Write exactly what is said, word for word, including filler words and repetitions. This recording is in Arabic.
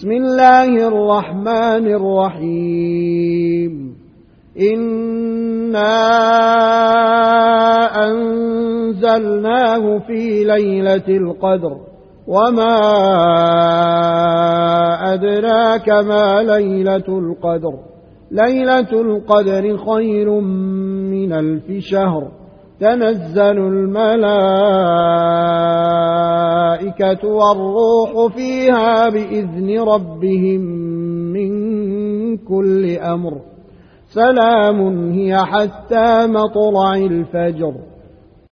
بسم الله الرحمن الرحيم إنا أنزلناه في ليلة القدر وما أدراك ما ليلة القدر ليلة القدر خير من ألف شهر تنزل الملائكة والروح فيها بإذن ربهم من كل أمر سلام هي حتى مطلع الفجر.